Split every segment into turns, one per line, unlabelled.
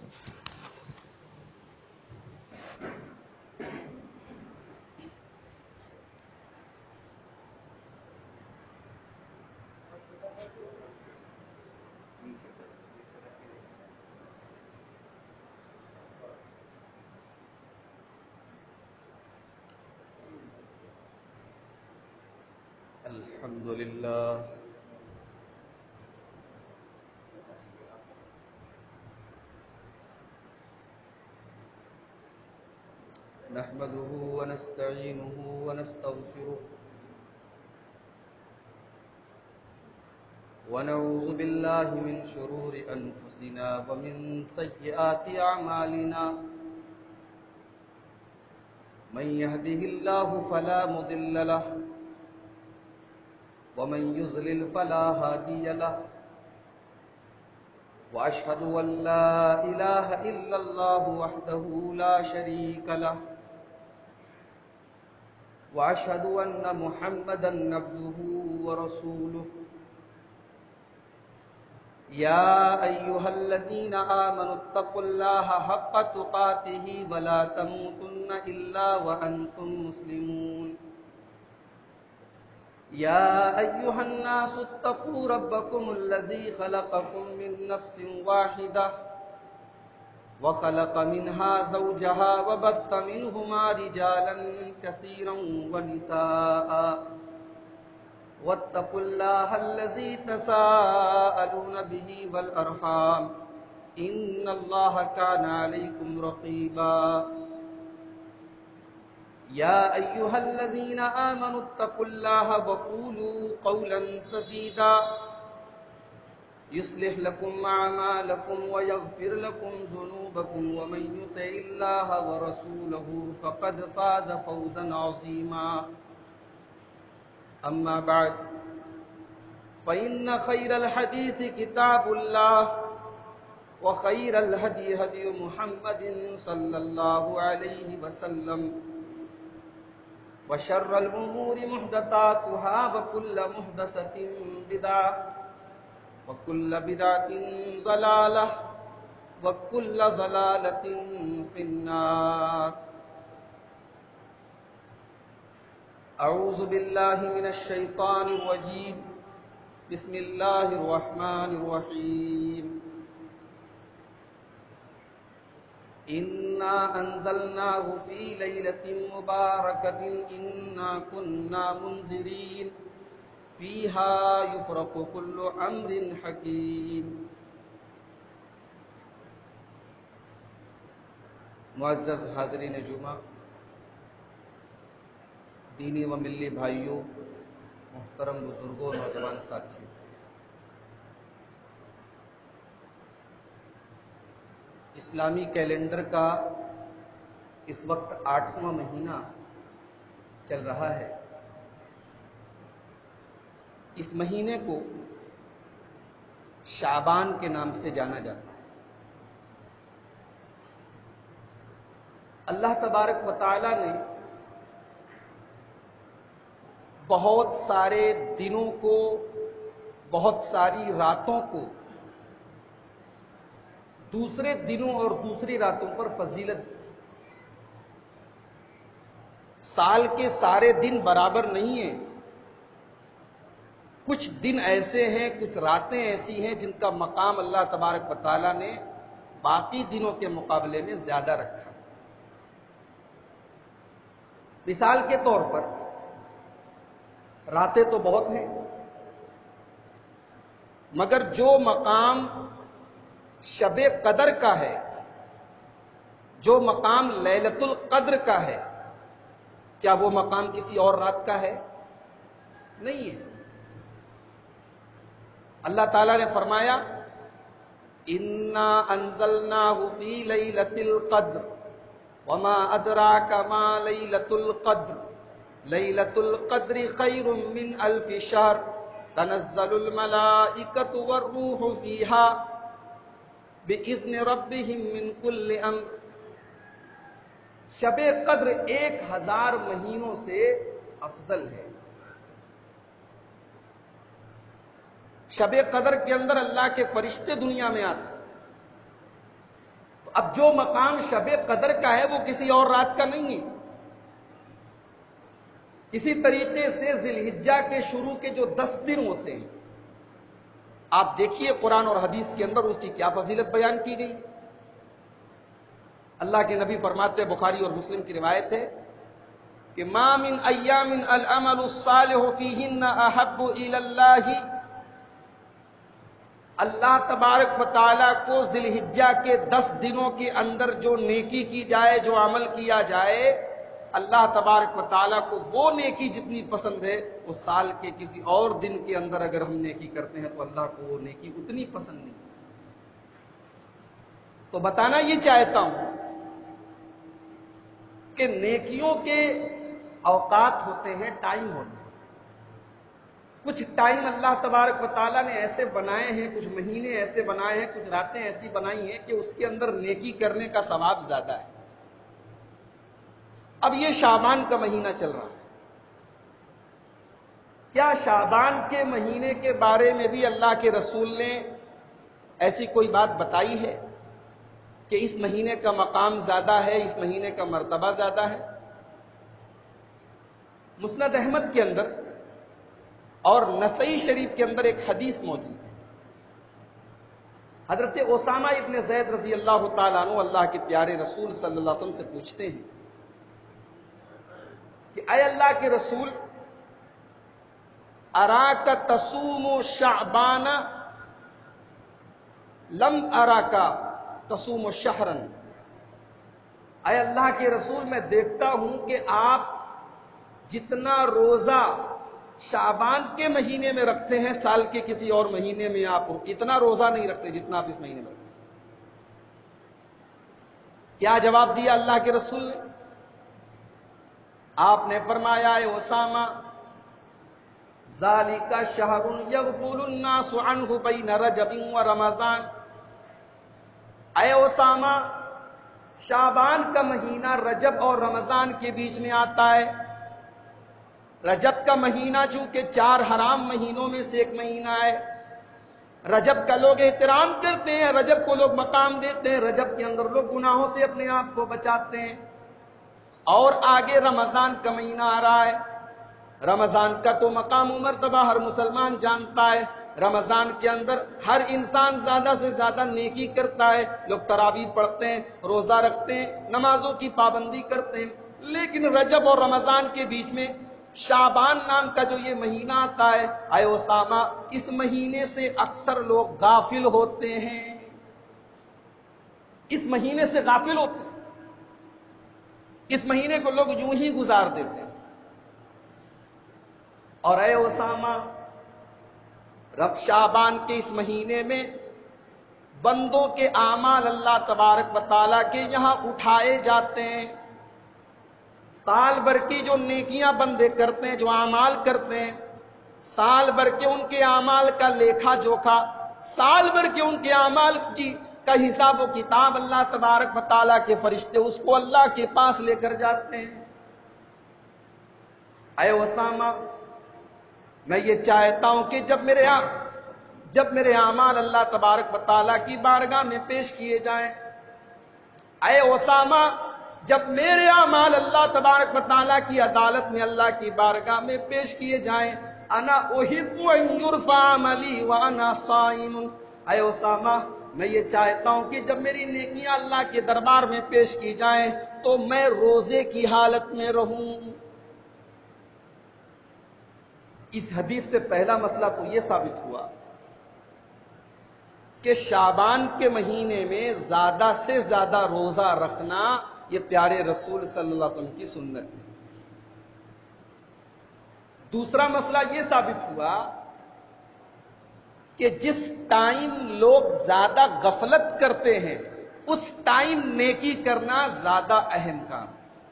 الحمد لله نحمده ونستعينه ونستغفره ونعوذ بالله من شرور أنفسنا ومن سيئات أعمالنا من يهده الله فلا مضل له ومن يضلل فلا هادي له وأشهد أن لا إله إلا الله وحده لا شريك له وأشهد أن محمدا عبده ورسوله يا أيها الذين آمنوا اتقوا الله حق تقاته ولا تموتن إلا وأنتم مسلمون يا أيها الناس اتقوا ربكم الذي خلقكم من نفس واحدة وخلق منها زوجها وبث منهما رجالا كثيرا ونساء واتقوا الله الذي تساءلون به والأرحام إن الله كان عليكم رقيبا يا أيها الذين آمنوا اتقوا الله وقولوا قولا سديدا يصلح لكم أعمالكم ويغفر لكم ذنوبكم ومن يطع الله ورسوله فقد فاز فوزا عظيما أما بعد فإن خير الحديث كتاب الله وخير الهدي هدي محمد صلى الله عليه وسلم وشر الأمور محدثاتها وكل محدثة بدعة وكل بدعة ضلالة وكل ضلالة في النار أعوذ بالله من الشيطان الرجيم بسم الله الرحمن الرحيم إنا أنزلناه في ليلة مباركة إنا كنا منذرين فيها يفرق كل أمر حكيم معزز حاضرین جمعہ، دینی و ملی بھائیوں، محترم بزرگوں، نوجوان ساتھیوں، اسلامی کیلنڈر کا اس وقت 8واں مہینہ چل رہا ہے۔ اس مہینے کو شعبان کے نام سے جانا جاتا ہے۔ اللہ تبارک و تعالی نے بہت سارے دنوں کو، بہت ساری راتوں کو دوسرے دنوں اور دوسری راتوں پر فضیلت دی۔ سال کے سارے دن برابر نہیں ہیں، کچھ دن ایسے ہیں، کچھ راتیں ایسی ہیں جن کا مقام اللہ تبارک و تعالی نے باقی دنوں کے مقابلے میں زیادہ رکھا۔ مثال کے طور پر راتیں تو بہت ہیں، مگر جو مقام شب قدر کا ہے، جو مقام لیلۃ القدر کا ہے، کیا وہ مقام کسی اور رات کا ہے؟ نہیں ہے۔ اللہ تعالیٰ نے فرمایا انا انزلناہ فی لیلۃ القدر وما ادراک ما لیلۃ القدر لیلۃ القدر خیر من الف شہر تنزل الملائکۃ والروح فیہا بإذن ربهم من کل امر۔ شب قدر 1000 مہینوں سے افضل ہے۔ شب قدر کے اندر اللہ کے فرشتے دنیا میں آتے ہیں، اب جو مقام شب قدر کا ہے وہ کسی اور رات کا نہیں ہے. اسی طریقے سے ذی الحجہ کے شروع کے جو 10 دن ہوتے ہیں، آپ دیکھیے قرآن اور حدیث کے اندر اس کی کیا فضیلت بیان کی گئی. اللہ کے نبی فرماتے ہیں، بخاری اور مسلم کی روایت ہے کہ ما من ایام العمل الصالح فیہن احب الی اللہ، اللہ تبارک و تعالیٰ کو ذی الحجہ کے 10 دنوں کے اندر جو نیکی کی جائے، جو عمل کیا جائے، اللہ تبارک و تعالیٰ کو وہ نیکی جتنی پسند ہے، وہ سال کے کسی اور دن کے اندر اگر ہم نیکی کرتے ہیں تو اللہ کو وہ نیکی اتنی پسند نہیں. تو بتانا یہ چاہتا ہوں کہ نیکیوں کے اوقات ہوتے ہیں، ٹائم ہوتے ہیں. کچھ ٹائم اللہ تبارک و تعالیٰ نے ایسے بنائے ہیں، کچھ مہینے ایسے بنائے ہیں، کچھ راتیں ایسی بنائی ہیں کہ اس کے اندر نیکی کرنے کا ثواب زیادہ ہے. اب یہ شعبان کا مہینہ چل رہا ہے. کیا شعبان کے مہینے کے بارے میں بھی اللہ کے رسول نے ایسی کوئی بات بتائی ہے کہ اس مہینے کا مقام زیادہ ہے، اس مہینے کا مرتبہ زیادہ ہے؟ مسند احمد کے اندر اور نسائی شریف کے اندر ایک حدیث موجود ہے. حضرت اسامہ ابن زید رضی اللہ تعالیٰ عنہ اللہ کے پیارے رسول صلی اللہ علیہ وسلم سے پوچھتے ہیں کہ اے اللہ کے رسول، اراک تصوم شعبان لم اراک تصوم شہرا. اے اللہ کے رسول، میں دیکھتا ہوں کہ آپ جتنا روزہ شعبان کے مہینے میں رکھتے ہیں، سال کے کسی اور مہینے میں آپ اتنا روزہ نہیں رکھتے جتنا آپ اس مہینے میں رکھتے. کیا جواب دیا اللہ کے رسول نے؟ آپ نے فرمایا، اے اسامہ، ذالک شہر یغفل الناس عنہ بین رجب و رمضان. اے اسامہ، شعبان کا مہینہ رجب اور رمضان کے بیچ میں آتا ہے. رجب کا مہینہ چونکہ 4 حرام مہینوں میں سے ایک مہینہ ہے. رجب کا لوگ احترام کرتے ہیں، رجب کو لوگ مقام دیتے ہیں، رجب کے اندر لوگ گناہوں سے اپنے آپ کو بچاتے ہیں. اور آگے رمضان کا مہینہ آ رہا ہے. رمضان کا تو مقام و مرتبہ ہر مسلمان جانتا ہے. رمضان کے اندر ہر انسان زیادہ سے زیادہ نیکی کرتا ہے. لوگ تراویح پڑھتے ہیں، روزہ رکھتے ہیں، نمازوں کی پابندی کرتے ہیں. لیکن رجب اور رمضان کے بیچ میں شعبان نام کا جو یہ مہینہ آتا ہے، اے اسامہ، اس مہینے سے اکثر لوگ غافل ہوتے ہیں. اس مہینے سے غافل ہوتے ہیں. اس مہینے کو لوگ یوں ہی گزار دیتے ہیں. اور اے اسامہ، رب شعبان کے اس مہینے میں بندوں کے اعمال اللہ تبارک و تعالیٰ کے یہاں اٹھائے جاتے ہیں. سال بھر کی جو نیکیاں بندے کرتے ہیں، جو اعمال کرتے ہیں، سال بھر کے ان کے اعمال کا لیکھا جوکھا، سال بھر کے ان کے اعمال کا حساب و کتاب اللہ تبارک و تعالیٰ کے فرشتے اس کو اللہ کے پاس لے کر جاتے ہیں. اے اسامہ، میں یہ چاہتا ہوں کہ جب میرے اعمال اللہ تبارک و تعالیٰ کی بارگاہ میں پیش کیے جائیں، اے اسامہ، جب میرے اعمال اللہ تبارک و تعالیٰ کی عدالت میں اللہ کی بارگاہ میں پیش کیے جائیں، انا احب ان یرفع عملی وانا صائم. اے اسامہ، میں یہ چاہتا ہوں کہ جب میری نیکیاں اللہ کے دربار میں پیش کی جائیں تو میں روزے کی حالت میں رہوں. اس حدیث سے پہلا مسئلہ تو یہ ثابت ہوا کہ شعبان کے مہینے میں زیادہ سے زیادہ روزہ رکھنا یہ پیارے رسول صلی اللہ علیہ وسلم کی سنت ہے. دوسرا مسئلہ یہ ثابت ہوا کہ جس ٹائم لوگ زیادہ غفلت کرتے ہیں اس ٹائم نیکی کرنا زیادہ اہم کام.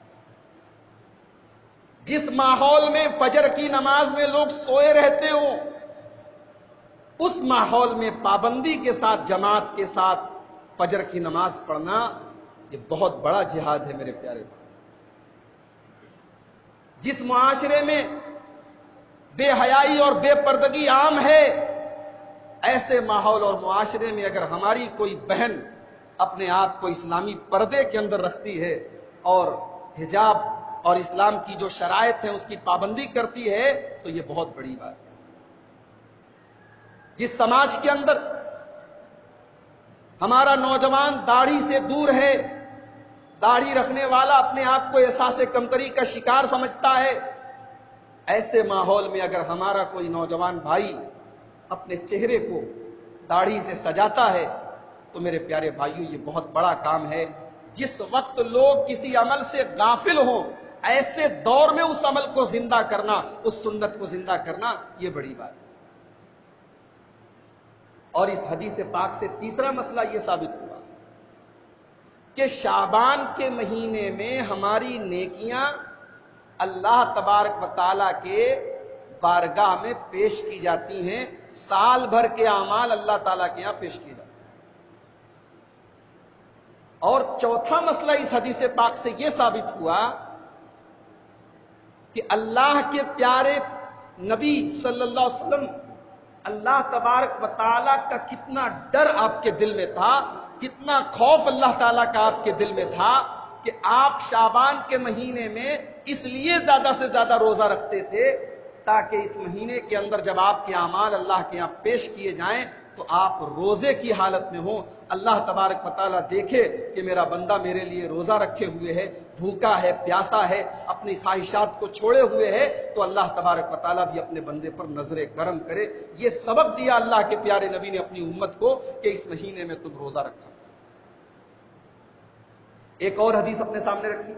جس ماحول میں فجر کی نماز میں لوگ سوئے رہتے ہوں، اس ماحول میں پابندی کے ساتھ، جماعت کے ساتھ فجر کی نماز پڑھنا یہ بہت بڑا جہاد ہے میرے پیارے. جس معاشرے میں بے حیائی اور بے پردگی عام ہے، ایسے ماحول اور معاشرے میں اگر ہماری کوئی بہن اپنے آپ کو اسلامی پردے کے اندر رکھتی ہے اور حجاب اور اسلام کی جو شرائط ہیں اس کی پابندی کرتی ہے تو یہ بہت بڑی بات ہے۔ جس سماج کے اندر ہمارا نوجوان داڑھی سے دور ہے، داڑھی رکھنے والا اپنے آپ کو احساس کمتری کا شکار سمجھتا ہے، ایسے ماحول میں اگر ہمارا کوئی نوجوان بھائی اپنے چہرے کو داڑھی سے سجاتا ہے تو میرے پیارے بھائیوں یہ بہت بڑا کام ہے۔ جس وقت لوگ کسی عمل سے غافل ہوں، ایسے دور میں اس عمل کو زندہ کرنا، اس سنت کو زندہ کرنا، یہ بڑی بات ہے۔ اور اس حدیث پاک سے تیسرا مسئلہ یہ ثابت ہوا کہ شعبان کے مہینے میں ہماری نیکیاں اللہ تبارک و تعالیٰ کے بارگاہ میں پیش کی جاتی ہیں، سال بھر کے اعمال اللہ تعالیٰ کے یہاں پیش کیے جاتے ہیں۔ اور چوتھا مسئلہ اس حدیث پاک سے یہ ثابت ہوا کہ اللہ کے پیارے نبی صلی اللہ علیہ وسلم، اللہ تبارک و تعالیٰ کا کتنا ڈر آپ کے دل میں تھا، کتنا خوف اللہ تعالیٰ کا آپ کے دل میں تھا کہ آپ شعبان کے مہینے میں اس لیے زیادہ سے زیادہ روزہ رکھتے تھے تاکہ اس مہینے کے اندر جب آپ کے اعمال اللہ کے یہاں پیش کیے جائیں تو آپ روزے کی حالت میں ہوں، اللہ تبارک و تعالیٰ دیکھے کہ میرا بندہ میرے لیے روزہ رکھے ہوئے ہے، بھوکا ہے، پیاسا ہے، اپنی خواہشات کو چھوڑے ہوئے ہے، تو اللہ تبارک و تعالیٰ بھی اپنے بندے پر نظر کرم کرے۔ یہ سبق دیا اللہ کے پیارے نبی نے اپنی امت کو کہ اس مہینے میں تم روزہ رکھا۔ ایک اور حدیث اپنے سامنے رکھی،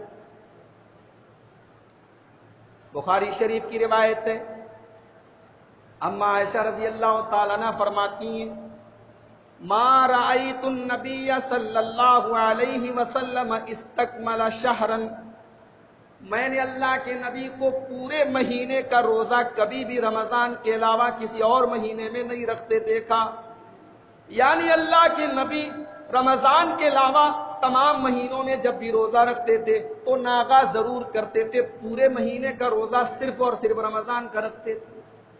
بخاری شریف کی روایت ہے، اما عائشہ رضی اللہ تعالیٰ عنہ فرماتی ہیں، ما رأیت النبی صلی اللہ علیہ وسلم استکمل شہرا، میں نے اللہ کے نبی کو پورے مہینے کا روزہ کبھی بھی رمضان کے علاوہ کسی اور مہینے میں نہیں رکھتے دیکھا۔ یعنی اللہ کے نبی رمضان کے علاوہ تمام مہینوں میں جب بھی روزہ رکھتے تھے تو ناغا ضرور کرتے تھے، پورے مہینے کا روزہ صرف اور صرف رمضان کا رکھتے تھے۔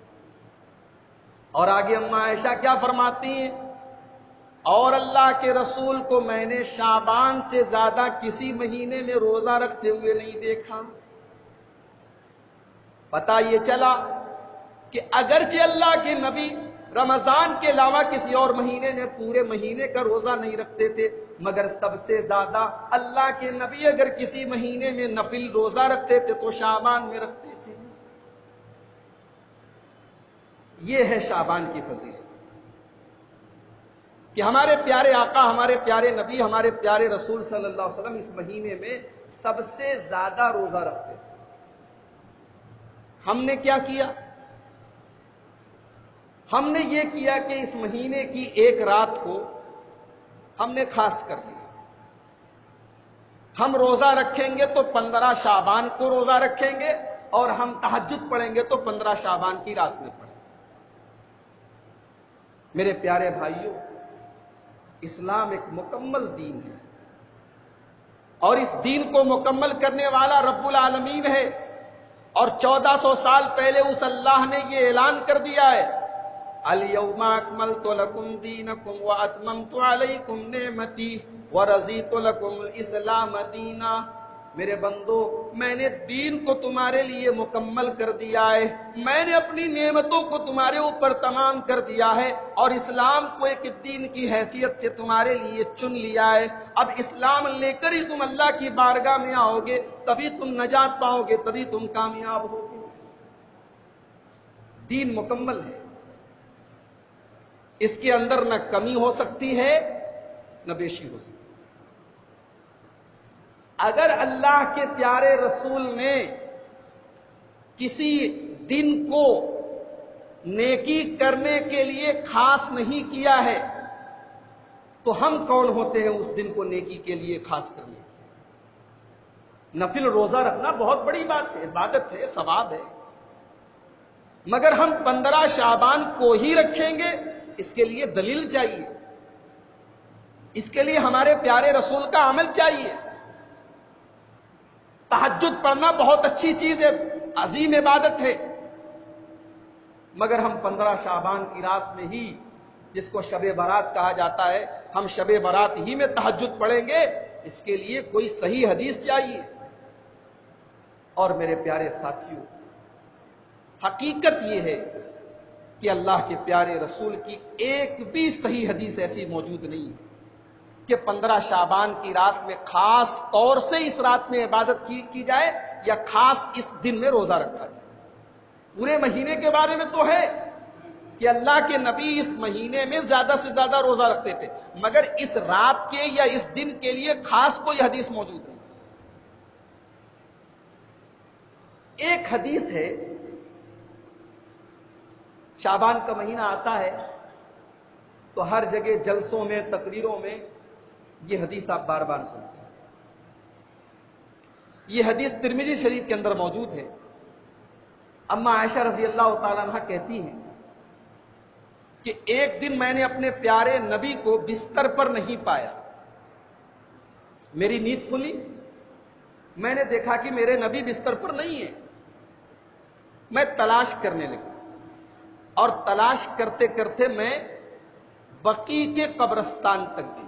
اور آگے اما عائشہ کیا فرماتی ہیں، اور اللہ کے رسول کو میں نے شعبان سے زیادہ کسی مہینے میں روزہ رکھتے ہوئے نہیں دیکھا۔ پتہ یہ چلا کہ اگرچہ اللہ کے نبی رمضان کے علاوہ کسی اور مہینے میں پورے مہینے کا روزہ نہیں رکھتے تھے، مگر سب سے زیادہ اللہ کے نبی اگر کسی مہینے میں نفل روزہ رکھتے تھے تو شعبان میں رکھتے تھے۔ یہ ہے شعبان کی فضیلت کہ ہمارے پیارے آقا، ہمارے پیارے نبی، ہمارے پیارے رسول صلی اللہ علیہ وسلم اس مہینے میں سب سے زیادہ روزہ رکھتے تھے۔ ہم نے کیا کیا؟ ہم نے یہ کیا کہ اس مہینے کی ایک رات کو ہم نے خاص کر لیا، ہم روزہ رکھیں گے تو 15 شعبان کو روزہ رکھیں گے، اور ہم تہجد پڑھیں گے تو 15 شعبان کی رات میں پڑھیں گے۔ میرے پیارے بھائیوں، اسلام ایک مکمل دین ہے، اور اس دین کو مکمل کرنے والا رب العالمین ہے، اور 1400 سال پہلے اس اللہ نے یہ اعلان کر دیا ہے، الیوم اکملت لکم دینکم واتممت علیکم نعمتی ورضیت لکم الاسلام دینا۔ میرے بندو، میں نے دین کو تمہارے لیے مکمل کر دیا ہے، میں نے اپنی نعمتوں کو تمہارے اوپر تمام کر دیا ہے، اور اسلام کو ایک دین کی حیثیت سے تمہارے لیے چن لیا ہے۔ اب اسلام لے کر ہی تم اللہ کی بارگاہ میں آؤ گے، تبھی تم نجات پاؤ گے، تبھی تم کامیاب ہوگے۔ دین مکمل ہے، اس کے اندر نہ کمی ہو سکتی ہے نہ بیشی ہو سکتی ہے۔ اگر اللہ کے پیارے رسول نے کسی دن کو نیکی کرنے کے لیے خاص نہیں کیا ہے تو ہم کون ہوتے ہیں اس دن کو نیکی کے لیے خاص کرنے؟ نفل روزہ رکھنا بہت بڑی بات ہے، عبادت ہے، ثواب ہے، مگر ہم 15 شعبان کو ہی رکھیں گے، اس کے لیے دلیل چاہیے، اس کے لیے ہمارے پیارے رسول کا عمل چاہیے۔ تہجد پڑھنا بہت اچھی چیز ہے، عظیم عبادت ہے، مگر ہم 15 شعبان کی رات میں ہی، جس کو شب برات کہا جاتا ہے، ہم شب برات ہی میں تہجد پڑھیں گے، اس کے لیے کوئی صحیح حدیث چاہیے۔ اور میرے پیارے ساتھیوں، حقیقت یہ ہے کہ اللہ کے پیارے رسول کی ایک بھی صحیح حدیث ایسی موجود نہیں ہے کہ 15 شعبان کی رات میں خاص طور سے اس رات میں عبادت کی جائے یا خاص اس دن میں روزہ رکھا جائے۔ پورے مہینے کے بارے میں تو ہے کہ اللہ کے نبی اس مہینے میں زیادہ سے زیادہ روزہ رکھتے تھے، مگر اس رات کے یا اس دن کے لیے خاص کوئی حدیث موجود نہیں۔ ایک حدیث ہے، شعبان کا مہینہ آتا ہے تو ہر جگہ جلسوں میں، تقریروں میں یہ حدیث آپ بار بار سنتے ہیں۔ یہ حدیث ترمذی شریف کے اندر موجود ہے۔ اما عائشہ رضی اللہ تعالیٰ عنہ کہتی ہیں کہ ایک دن میں نے اپنے پیارے نبی کو بستر پر نہیں پایا، میری نیند کھلی، میں نے دیکھا کہ میرے نبی بستر پر نہیں ہے، میں تلاش کرنے لگی اور تلاش کرتے کرتے میں بقیع کے قبرستان تک گئی۔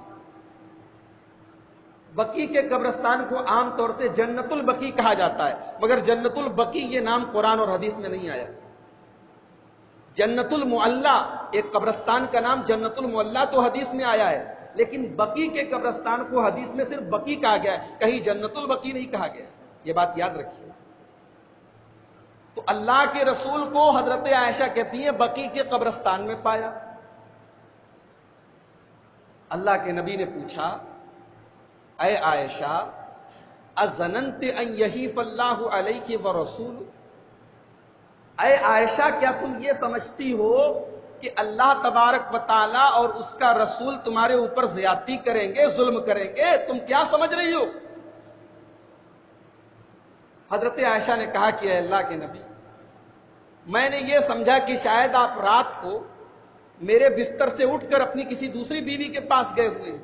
بقیع کے قبرستان کو عام طور سے جنت البقیع کہا جاتا ہے، مگر جنت البقیع یہ نام قرآن اور حدیث میں نہیں آیا۔ جنت المعلا، ایک قبرستان کا نام جنت المعلا تو حدیث میں آیا ہے، لیکن بقیع کے قبرستان کو حدیث میں صرف بقیع کہا گیا ہے، کہیں جنت البقیع نہیں کہا گیا۔ یہ بات یاد رکھیے۔ تو اللہ کے رسول کو حضرت عائشہ کہتی ہیں بقیع کے قبرستان میں پایا۔ اللہ کے نبی نے پوچھا، اے عائشہ اظننت ان یحیف اللہ علیک ورسول، اے عائشہ کیا تم یہ سمجھتی ہو کہ اللہ تبارک و تعالی اور اس کا رسول تمہارے اوپر زیادتی کریں گے، ظلم کریں گے؟ تم کیا سمجھ رہی ہو؟ حضرت عائشہ نے کہا کہ اے اللہ کے نبی، میں نے یہ سمجھا کہ شاید آپ رات کو میرے بستر سے اٹھ کر اپنی کسی دوسری بیوی کے پاس گئے ہوئے۔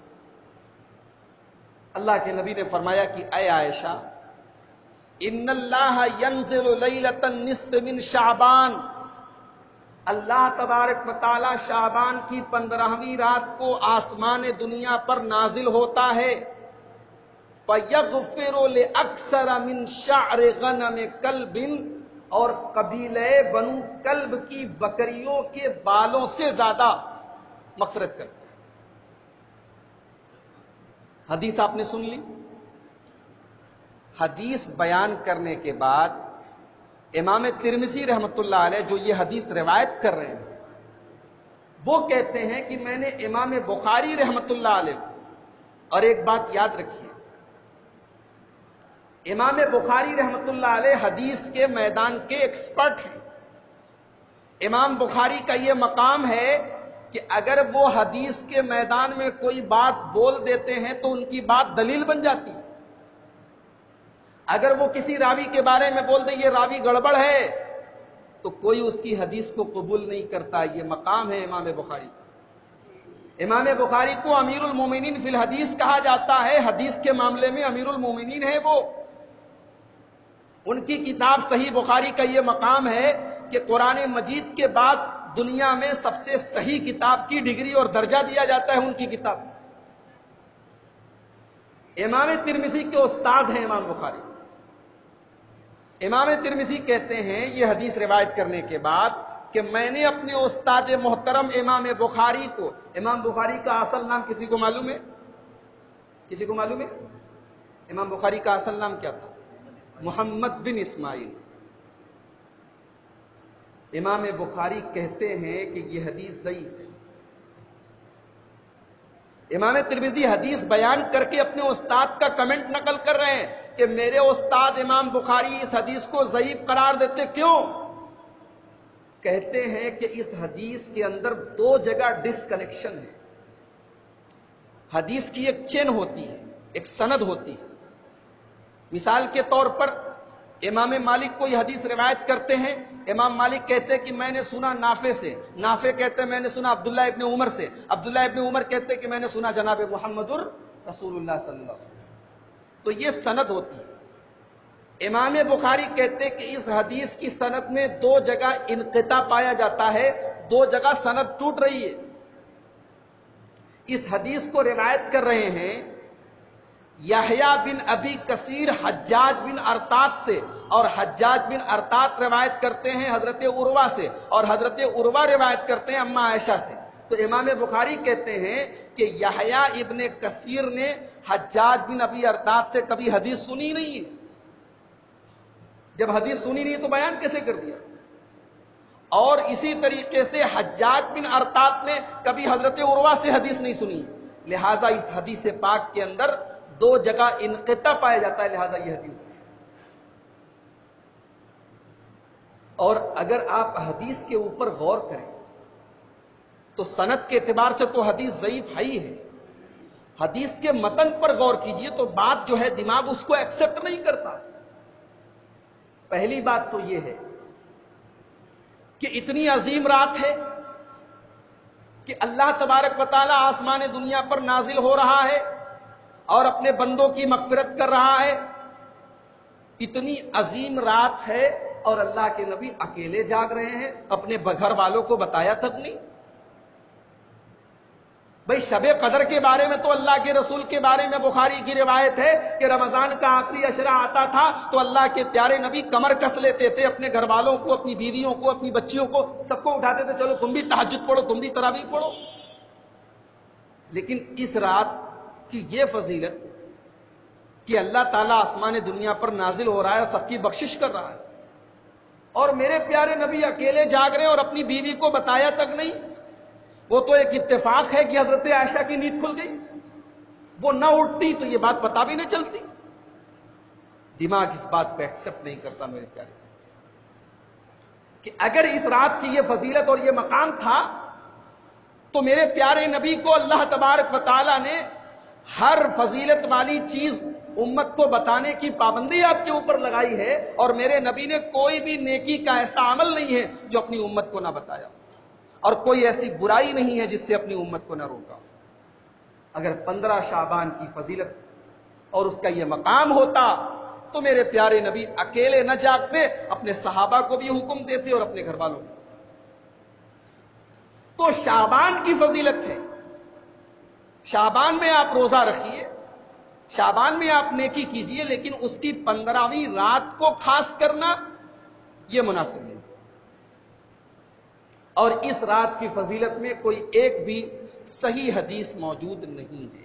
اللہ کے نبی نے فرمایا کہ اے عائشہ، ان اللہ ینزل لیلۃ النصف من شعبان، اللہ تبارک و تعالی شعبان کی 15ویں رات کو آسمان دنیا پر نازل ہوتا ہے، فیغفر لاکثر من شعر غنم کلب، اور قبیلہ بنو کلب کی بکریوں کے بالوں سے زیادہ مغفرت کرتا ہے۔ حدیث آپ نے سن لی۔ حدیث بیان کرنے کے بعد امام ترمذی رحمۃ اللہ علیہ جو یہ حدیث روایت کر رہے ہیں، وہ کہتے ہیں کہ میں نے امام بخاری رحمۃ اللہ علیہ، اور ایک بات یاد رکھیے، امام بخاری رحمۃ اللہ علیہ حدیث کے میدان کے ایکسپرٹ ہیں۔ امام بخاری کا یہ مقام ہے کہ اگر وہ حدیث کے میدان میں کوئی بات بول دیتے ہیں تو ان کی بات دلیل بن جاتی ہے۔ اگر وہ کسی راوی کے بارے میں بول دیں یہ راوی گڑبڑ ہے تو کوئی اس کی حدیث کو قبول نہیں کرتا۔ یہ مقام ہے امام بخاری۔ امام بخاری کو امیر المومنین فی الحدیث کہا جاتا ہے، حدیث کے معاملے میں امیر المومنین ہے وہ۔ ان کی کتاب صحیح بخاری کا یہ مقام ہے کہ قرآن مجید کے بعد دنیا میں سب سے صحیح کتاب کی ڈگری اور درجہ دیا جاتا ہے ان کی کتاب۔ امام ترمذی کے استاد ہیں امام بخاری۔ امام ترمذی کہتے ہیں یہ حدیث روایت کرنے کے بعد کہ میں نے اپنے استاد محترم امام بخاری کو، امام بخاری کا اصل نام کسی کو معلوم ہے؟ کسی کو معلوم ہے امام بخاری کا اصل نام کیا تھا؟ محمد بن اسماعیل۔ امام بخاری کہتے ہیں کہ یہ حدیث ضعیف ہے۔ امام ترمذی حدیث بیان کر کے اپنے استاد کا کمنٹ نقل کر رہے ہیں کہ میرے استاد امام بخاری اس حدیث کو ضعیف قرار دیتے، کیوں؟ کہتے ہیں کہ اس حدیث کے اندر 2 جگہ ڈسکنیکشن ہے۔ حدیث کی ایک چین ہوتی ہے، ایک سند ہوتی ہے۔ مثال کے طور پر امام مالک کو یہ حدیث روایت کرتے ہیں، امام مالک کہتے ہیں کہ میں نے سنا نافع سے، نافع کہتے ہیں میں نے سنا عبداللہ ابن عمر سے، عبداللہ ابن عمر کہتے ہیں کہ میں نے سنا جناب محمد رسول اللہ صلی اللہ علیہ وسلم۔ تو یہ سند ہوتی ہے۔ امام بخاری کہتے ہیں کہ اس حدیث کی سند میں 2 جگہ انقطاع پایا جاتا ہے، 2 جگہ سند ٹوٹ رہی ہے۔ اس حدیث کو روایت کر رہے ہیں یحییٰ بن ابی کثیر حجاج بن ارطاط سے، اور حجاج بن ارطاط روایت کرتے ہیں حضرت عروہ سے، اور حضرت عروہ روایت کرتے ہیں اما عائشہ سے۔ تو امام بخاری کہتے ہیں کہ یحییٰ ابن کثیر نے حجاج بن ابی ارطاط سے کبھی حدیث سنی نہیں ہے۔ جب حدیث سنی نہیں تو بیان کیسے کر دیا؟ اور اسی طریقے سے حجاج بن ارطاط نے کبھی حضرت عروہ سے حدیث نہیں سنی، لہذا اس حدیث پاک کے اندر دو جگہ انقطاع پایا جاتا ہے، لہذا یہ حدیث ہے۔ اور اگر آپ حدیث کے اوپر غور کریں تو سند کے اعتبار سے تو حدیث ضعیف ہے ہی ہے، حدیث کے متن پر غور کیجئے تو بات جو ہے دماغ اس کو ایکسپٹ نہیں کرتا۔ پہلی بات تو یہ ہے کہ اتنی عظیم رات ہے کہ اللہ تبارک و تعالی آسمان دنیا پر نازل ہو رہا ہے اور اپنے بندوں کی مغفرت کر رہا ہے۔ اتنی عظیم رات ہے اور اللہ کے نبی اکیلے جاگ رہے ہیں، اپنے گھر والوں کو بتایا تک نہیں۔ بھئی شب قدر کے بارے میں تو اللہ کے رسول کے بارے میں بخاری کی روایت ہے کہ رمضان کا آخری عشرہ آتا تھا تو اللہ کے پیارے نبی کمر کس لیتے تھے، اپنے گھر والوں کو، اپنی بیویوں کو، اپنی بچیوں کو، سب کو اٹھاتے تھے، چلو تم بھی تہجد پڑھو، تم بھی تراویح پڑھو۔ لیکن اس رات کی یہ فضیلت کہ اللہ تعالیٰ آسمان دنیا پر نازل ہو رہا ہے، سب کی بخشش کر رہا ہے، اور میرے پیارے نبی اکیلے جاگ رہے ہیں اور اپنی بیوی کو بتایا تک نہیں۔ وہ تو ایک اتفاق ہے کہ حضرت عائشہ کی نیند کھل گئی، وہ نہ اٹھتی تو یہ بات پتہ بھی نہیں چلتی۔ دماغ اس بات کو ایکسپٹ نہیں کرتا میرے پیارے سے، کہ اگر اس رات کی یہ فضیلت اور یہ مقام تھا تو میرے پیارے نبی کو اللہ تبارک و تعالی نے ہر فضیلت والی چیز امت کو بتانے کی پابندی آپ کے اوپر لگائی ہے، اور میرے نبی نے کوئی بھی نیکی کا ایسا عمل نہیں ہے جو اپنی امت کو نہ بتایا، اور کوئی ایسی برائی نہیں ہے جس سے اپنی امت کو نہ روکا۔ اگر 15 شعبان کی فضیلت اور اس کا یہ مقام ہوتا تو میرے پیارے نبی اکیلے نہ جاگتے، اپنے صحابہ کو بھی حکم دیتے اور اپنے گھر والوں کو۔ تو شعبان کی فضیلت ہے، شعبان میں آپ روزہ رکھیے، شعبان میں آپ نیکی کیجئے، لیکن اس کی 15ویں رات کو خاص کرنا یہ مناسب نہیں۔ اور اس رات کی فضیلت میں کوئی ایک بھی صحیح حدیث موجود نہیں ہے۔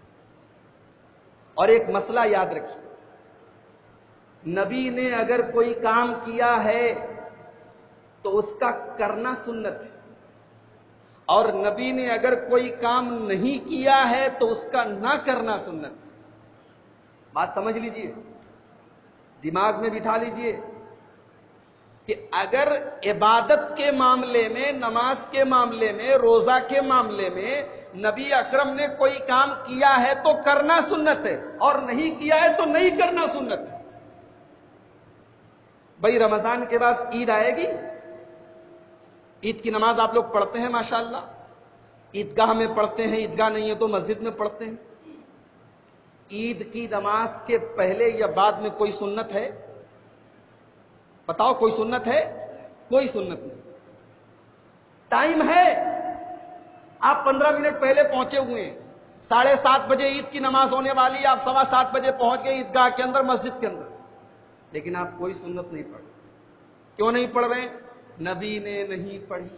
اور ایک مسئلہ یاد رکھیے، نبی نے اگر کوئی کام کیا ہے تو اس کا کرنا سنت ہے، اور نبی نے اگر کوئی کام نہیں کیا ہے تو اس کا نہ کرنا سنت ہے۔ بات سمجھ لیجئے، دماغ میں بٹھا لیجئے کہ اگر عبادت کے معاملے میں، نماز کے معاملے میں، روزہ کے معاملے میں نبی اکرم نے کوئی کام کیا ہے تو کرنا سنت ہے، اور نہیں کیا ہے تو نہیں کرنا سنت ہے۔ بھئی رمضان کے بعد عید آئے گی، عید کی نماز آپ لوگ پڑھتے ہیں ماشاءاللہ، عیدگاہ میں پڑھتے ہیں، عیدگاہ نہیں ہے تو مسجد میں پڑھتے ہیں۔ عید کی نماز کے پہلے یا بعد میں کوئی سنت ہے؟ بتاؤ، کوئی سنت ہے؟ کوئی سنت نہیں۔ ٹائم ہے، آپ 15 منٹ پہلے پہنچے ہوئے ہیں، 7:30 بجے عید کی نماز ہونے والی، آپ 7:15 بجے پہنچ گئے عیدگاہ کے اندر، مسجد کے اندر، لیکن آپ کوئی سنت نہیں پڑھ رہے۔ کیوں نہیں پڑھ رہے؟ نبی نے نہیں پڑھی،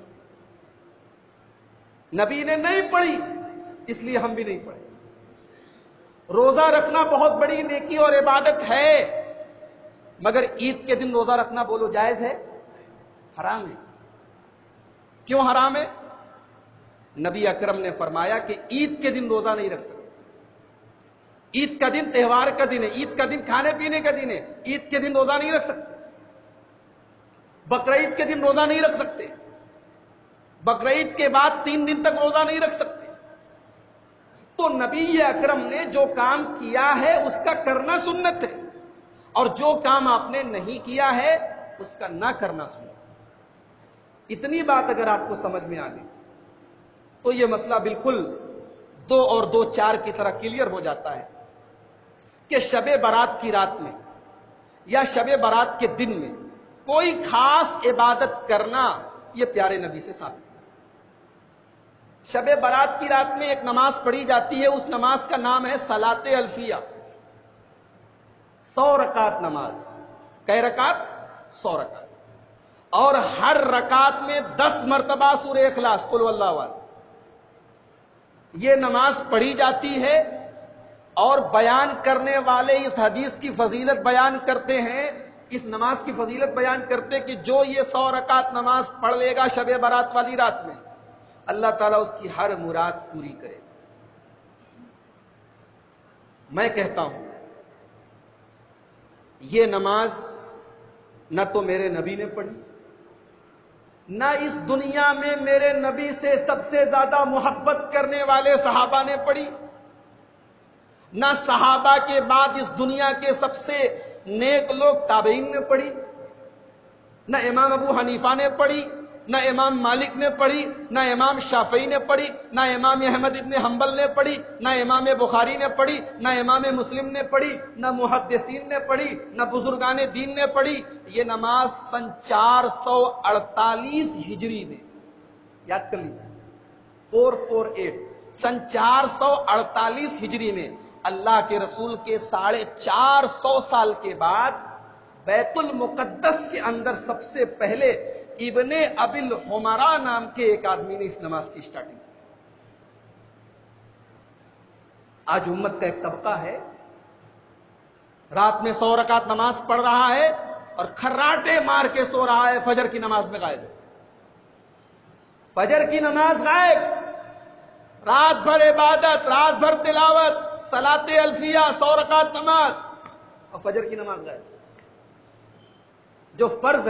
نبی نے نہیں پڑھی، اس لیے ہم بھی نہیں پڑھے۔ روزہ رکھنا بہت بڑی نیکی اور عبادت ہے، مگر عید کے دن روزہ رکھنا بولو جائز ہے؟ حرام ہے۔ کیوں حرام ہے؟ نبی اکرم نے فرمایا کہ عید کے دن روزہ نہیں رکھ سکتے۔ عید کا دن تہوار کا دن ہے، عید کا دن کھانے پینے کا دن ہے، عید کے دن روزہ نہیں رکھ سکتے۔ بقرعید کے دن روزہ نہیں رکھ سکتے، بقرعید کے بعد 3 دن تک روزہ نہیں رکھ سکتے۔ تو نبی اکرم نے جو کام کیا ہے اس کا کرنا سنت ہے، اور جو کام آپ نے نہیں کیا ہے اس کا نہ کرنا سنت۔ اتنی بات اگر آپ کو سمجھ میں آ گئی تو یہ مسئلہ بالکل 2 اور 2 4 کی طرح کلیئر ہو جاتا ہے کہ شب برات کی رات میں یا شب برات کے دن میں کوئی خاص عبادت کرنا یہ پیارے نبی سے ثابت ہے۔ شب برات کی رات میں ایک نماز پڑھی جاتی ہے، اس نماز کا نام ہے صلاۃ الفیہ، 100 رکعت نماز۔ کئی رکعت؟ 100 رکعت، اور ہر رکعت میں 10 مرتبہ سورہ اخلاص قل واللہ احد یہ نماز پڑھی جاتی ہے۔ اور بیان کرنے والے اس حدیث کی فضیلت بیان کرتے ہیں، اس نماز کی فضیلت بیان کرتے کہ جو یہ 100 رکعت نماز پڑھ لے گا شب برات والی رات میں، اللہ تعالیٰ اس کی ہر مراد پوری کرے گا۔ میں کہتا ہوں یہ نماز نہ تو میرے نبی نے پڑھی، نہ اس دنیا میں میرے نبی سے سب سے زیادہ محبت کرنے والے صحابہ نے پڑھی، نہ صحابہ کے بعد اس دنیا کے سب سے نیک لوگ تابعین نے پڑھی، نہ امام ابو حنیفہ نے پڑھی، نہ امام مالک نے پڑھی، نہ امام شافعی نے پڑھی، نہ امام احمد ابن حنبل نے پڑھی، نہ امام بخاری نے پڑھی، نہ امام مسلم نے پڑھی، نہ محدثین نے پڑھی، نہ بزرگان دین نے پڑھی۔ یہ نماز سن 448 ہجری میں، یاد کر لیجیے 448، سن 448 ہجری میں اللہ کے رسول کے 450 سال کے بعد بیت المقدس کے اندر سب سے پہلے ابن ابی الحمرا نام کے ایک آدمی نے اس نماز کی سٹارٹنگ کی۔ آج امت کا ایک طبقہ ہے رات میں 100 رکعت نماز پڑھ رہا ہے اور کھراٹے مار کے سو رہا ہے، فجر کی نماز میں غائب ہے، فجر کی نماز غائب، رات بھر عبادت، رات بھر تلاوت، صلاۃ الفیہ 100 رکعت نماز، اور فجر کی نماز غائب۔ جو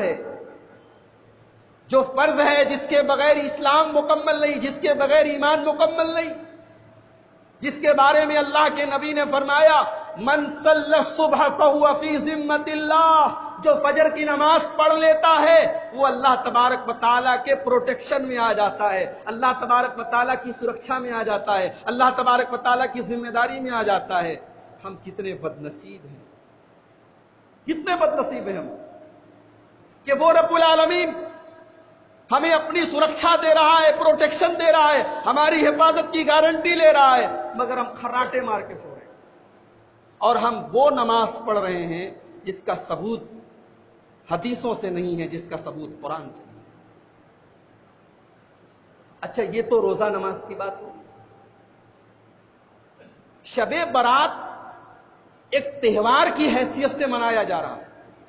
فرض ہے جس کے بغیر اسلام مکمل نہیں، جس کے بغیر ایمان مکمل نہیں، جس کے بارے میں اللہ کے نبی نے فرمایا من صلی الصبح فهو فی ذمۃ اللہ، جو فجر کی نماز پڑھ لیتا ہے وہ اللہ تبارک و تعالیٰ کے پروٹیکشن میں آ جاتا ہے، اللہ تبارک و تعالیٰ کی سرکشا میں آ جاتا ہے، اللہ تبارک و تعالیٰ کی ذمہ داری میں آ جاتا ہے۔ ہم کتنے بد نصیب ہیں، کتنے بد نصیب ہیں ہم کہ وہ رب العالمین ہمیں اپنی سرکشا دے رہا ہے، پروٹیکشن دے رہا ہے، ہماری حفاظت کی گارنٹی لے رہا ہے، مگر ہم کھراٹے مار کے سو رہے ہیں، اور ہم وہ نماز پڑھ رہے ہیں جس کا ثبوت حدیثوں سے نہیں ہے، جس کا ثبوت قرآن سے نہیں ہے۔ اچھا یہ تو روزہ نماز کی بات ہوگی۔ شب برات ایک تہوار کی حیثیت سے منایا جا رہا ہے،